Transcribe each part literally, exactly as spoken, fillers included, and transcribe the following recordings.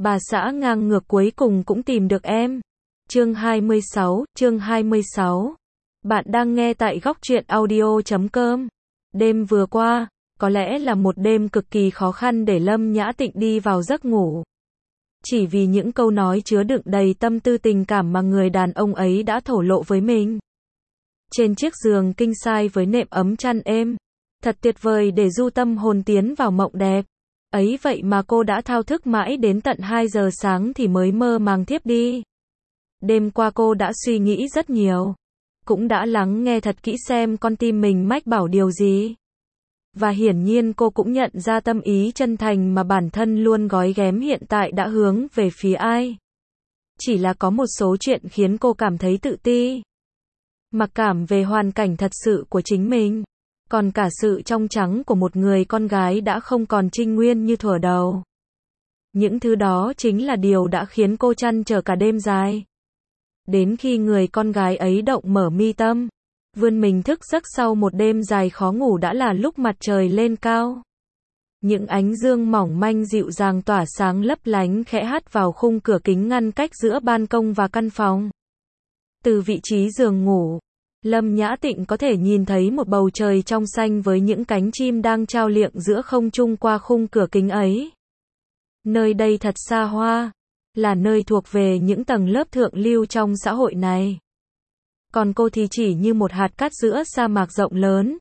Bà xã ngang ngược cuối cùng cũng tìm được em. Chương hai mươi sáu, chương hai mươi sáu. Bạn đang nghe tại góc truyện audio chấm com. Đêm vừa qua, có lẽ là một đêm cực kỳ khó khăn để Lâm Nhã Tịnh đi vào giấc ngủ. Chỉ vì những câu nói chứa đựng đầy tâm tư tình cảm mà người đàn ông ấy đã thổ lộ với mình. Trên chiếc giường king size với nệm ấm chăn êm, thật tuyệt vời để du tâm hồn tiến vào mộng đẹp. Ấy vậy mà cô đã thao thức mãi đến tận hai giờ sáng thì mới mơ màng thiếp đi. Đêm qua cô đã suy nghĩ rất nhiều. Cũng đã lắng nghe thật kỹ xem con tim mình mách bảo điều gì. Và hiển nhiên cô cũng nhận ra tâm ý chân thành mà bản thân luôn gói ghém hiện tại đã hướng về phía ai. Chỉ là có một số chuyện khiến cô cảm thấy tự ti. Mặc cảm về hoàn cảnh thật sự của chính mình. Còn cả sự trong trắng của một người con gái đã không còn trinh nguyên như thuở đầu. Những thứ đó chính là điều đã khiến cô trăn trở cả đêm dài. Đến khi người con gái ấy động mở mi tâm, vươn mình thức giấc sau một đêm dài khó ngủ đã là lúc mặt trời lên cao. Những ánh dương mỏng manh dịu dàng tỏa sáng lấp lánh khẽ hắt vào khung cửa kính ngăn cách giữa ban công và căn phòng. Từ vị trí giường ngủ, Lâm Nhã Tịnh có thể nhìn thấy một bầu trời trong xanh với những cánh chim đang trao liệng giữa không trung qua khung cửa kính ấy. Nơi đây thật xa hoa, là nơi thuộc về những tầng lớp thượng lưu trong xã hội này. Còn cô thì chỉ như một hạt cát giữa sa mạc rộng lớn.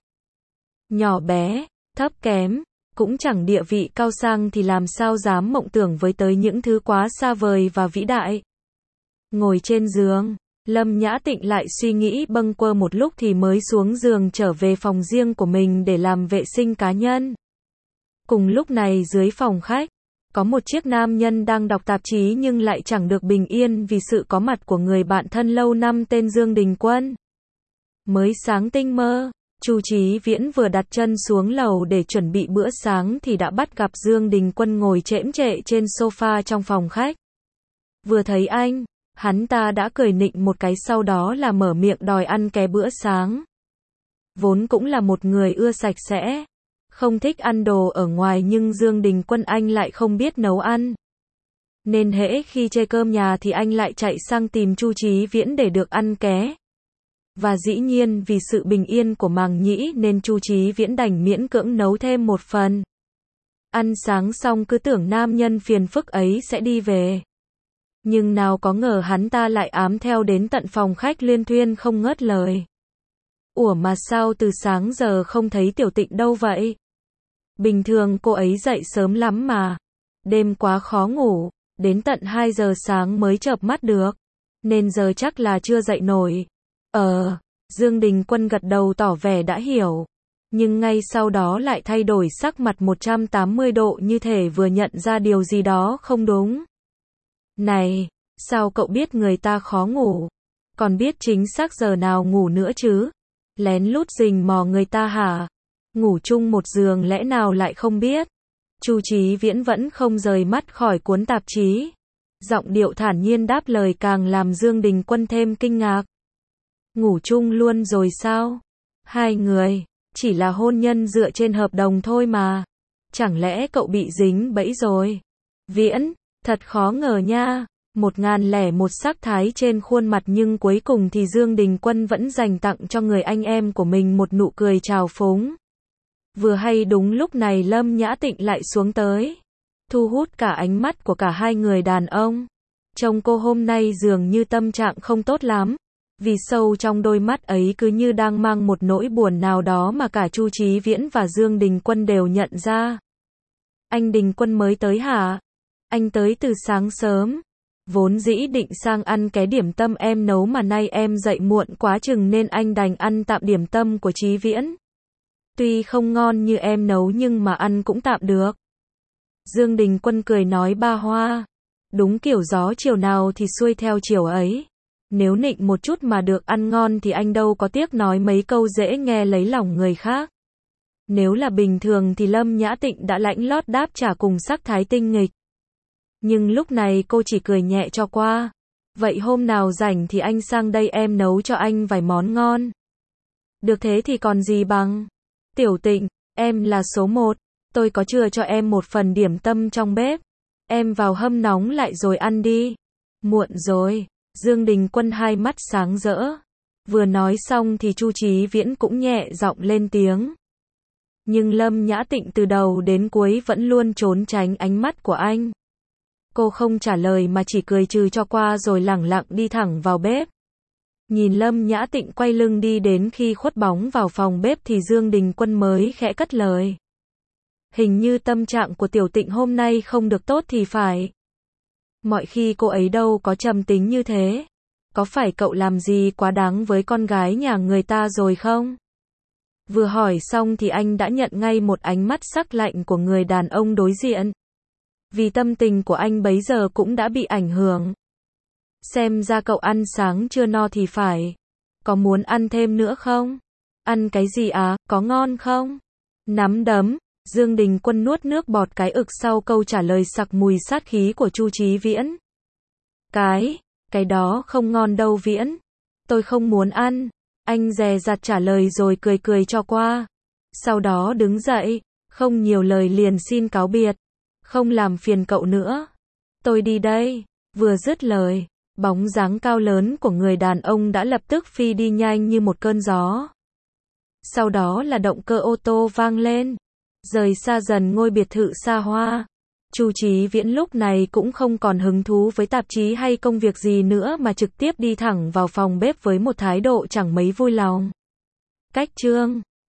Nhỏ bé, thấp kém, cũng chẳng địa vị cao sang thì làm sao dám mộng tưởng với tới những thứ quá xa vời và vĩ đại. Ngồi trên giường, Lâm Nhã Tịnh lại suy nghĩ bâng quơ một lúc thì mới xuống giường trở về phòng riêng của mình để làm vệ sinh cá nhân. Cùng lúc này dưới phòng khách, có một chiếc nam nhân đang đọc tạp chí nhưng lại chẳng được bình yên vì sự có mặt của người bạn thân lâu năm tên Dương Đình Quân. Mới sáng tinh mơ, Chu Chí Viễn vừa đặt chân xuống lầu để chuẩn bị bữa sáng thì đã bắt gặp Dương Đình Quân ngồi chễm chệ trên sofa trong phòng khách. Vừa thấy anh, hắn ta đã cười nịnh một cái sau đó là mở miệng đòi ăn ké bữa sáng. Vốn cũng là một người ưa sạch sẽ, không thích ăn đồ ở ngoài nhưng Dương Đình Quân anh lại không biết nấu ăn. Nên hễ khi chê cơm nhà thì anh lại chạy sang tìm Chu Chí Viễn để được ăn ké. Và dĩ nhiên vì sự bình yên của màng nhĩ nên Chu Chí Viễn đành miễn cưỡng nấu thêm một phần. Ăn sáng xong cứ tưởng nam nhân phiền phức ấy sẽ đi về. Nhưng nào có ngờ hắn ta lại ám theo đến tận phòng khách luyên thuyên không ngớt lời. Ủa mà sao từ sáng giờ không thấy Tiểu Tịnh đâu vậy? Bình thường cô ấy dậy sớm lắm mà. Đêm quá khó ngủ, đến tận hai giờ sáng mới chợp mắt được. Nên giờ chắc là chưa dậy nổi. Ờ, Dương Đình Quân gật đầu tỏ vẻ đã hiểu. Nhưng ngay sau đó lại thay đổi sắc mặt một trăm tám mươi độ như thể vừa nhận ra điều gì đó không đúng. Này, sao cậu biết người ta khó ngủ? Còn biết chính xác giờ nào ngủ nữa chứ? Lén lút rình mò người ta hả? Ngủ chung một giường lẽ nào lại không biết? Chu Chí Viễn vẫn không rời mắt khỏi cuốn tạp chí. Giọng điệu thản nhiên đáp lời càng làm Dương Đình Quân thêm kinh ngạc. Ngủ chung luôn rồi sao? Hai người, chỉ là hôn nhân dựa trên hợp đồng thôi mà. Chẳng lẽ cậu bị dính bẫy rồi? Viễn, thật khó ngờ nha. Một ngàn lẻ một sắc thái trên khuôn mặt nhưng cuối cùng thì Dương Đình Quân vẫn dành tặng cho người anh em của mình một nụ cười trào phúng. Vừa hay đúng lúc này Lâm Nhã Tịnh lại xuống tới, thu hút cả ánh mắt của cả hai người đàn ông. Trông cô hôm nay dường như tâm trạng không tốt lắm, vì sâu trong đôi mắt ấy cứ như đang mang một nỗi buồn nào đó mà cả Chu Chí Viễn và Dương Đình Quân đều nhận ra. Anh Đình Quân mới tới hả? Anh tới từ sáng sớm. Vốn dĩ định sang ăn cái điểm tâm em nấu mà nay em dậy muộn quá chừng nên anh đành ăn tạm điểm tâm của Chí Viễn. Tuy không ngon như em nấu nhưng mà ăn cũng tạm được. Dương Đình Quân cười nói ba hoa. Đúng kiểu gió chiều nào thì xuôi theo chiều ấy. Nếu nịnh một chút mà được ăn ngon thì anh đâu có tiếc nói mấy câu dễ nghe lấy lòng người khác. Nếu là bình thường thì Lâm Nhã Tịnh đã lãnh lót đáp trả cùng sắc thái tinh nghịch. Nhưng lúc này cô chỉ cười nhẹ cho qua. Vậy hôm nào rảnh thì anh sang đây em nấu cho anh vài món ngon. Được thế thì còn gì bằng. Tiểu Tịnh, em là số một. Tôi có chừa cho em một phần điểm tâm trong bếp. Em vào hâm nóng lại rồi ăn đi. Muộn rồi. Dương Đình Quân hai mắt sáng rỡ. Vừa nói xong thì Chu Chí Viễn cũng nhẹ giọng lên tiếng. Nhưng Lâm Nhã Tịnh từ đầu đến cuối vẫn luôn trốn tránh ánh mắt của anh. Cô không trả lời mà chỉ cười trừ cho qua rồi lẳng lặng đi thẳng vào bếp. Nhìn Lâm Nhã Tịnh quay lưng đi đến khi khuất bóng vào phòng bếp thì Dương Đình Quân mới khẽ cất lời. Hình như tâm trạng của Tiểu Tịnh hôm nay không được tốt thì phải. Mọi khi cô ấy đâu có trầm tính như thế. Có phải cậu làm gì quá đáng với con gái nhà người ta rồi không? Vừa hỏi xong thì anh đã nhận ngay một ánh mắt sắc lạnh của người đàn ông đối diện. Vì tâm tình của anh bấy giờ cũng đã bị ảnh hưởng. Xem ra cậu ăn sáng chưa no thì phải. Có muốn ăn thêm nữa không? Ăn cái gì à, có ngon không? Nắm đấm. Dương Đình Quân nuốt nước bọt cái ực sau câu trả lời sặc mùi sát khí của Chu Chí Viễn. Cái, cái đó không ngon đâu Viễn. Tôi không muốn ăn. Anh dè dặt trả lời rồi cười cười cho qua. Sau đó đứng dậy, không nhiều lời liền xin cáo biệt. Không làm phiền cậu nữa. Tôi đi đây. Vừa dứt lời, bóng dáng cao lớn của người đàn ông đã lập tức phi đi nhanh như một cơn gió. Sau đó là động cơ ô tô vang lên. Rời xa dần ngôi biệt thự xa hoa. Chu Chí Viễn lúc này cũng không còn hứng thú với tạp chí hay công việc gì nữa mà trực tiếp đi thẳng vào phòng bếp với một thái độ chẳng mấy vui lòng. Cách chương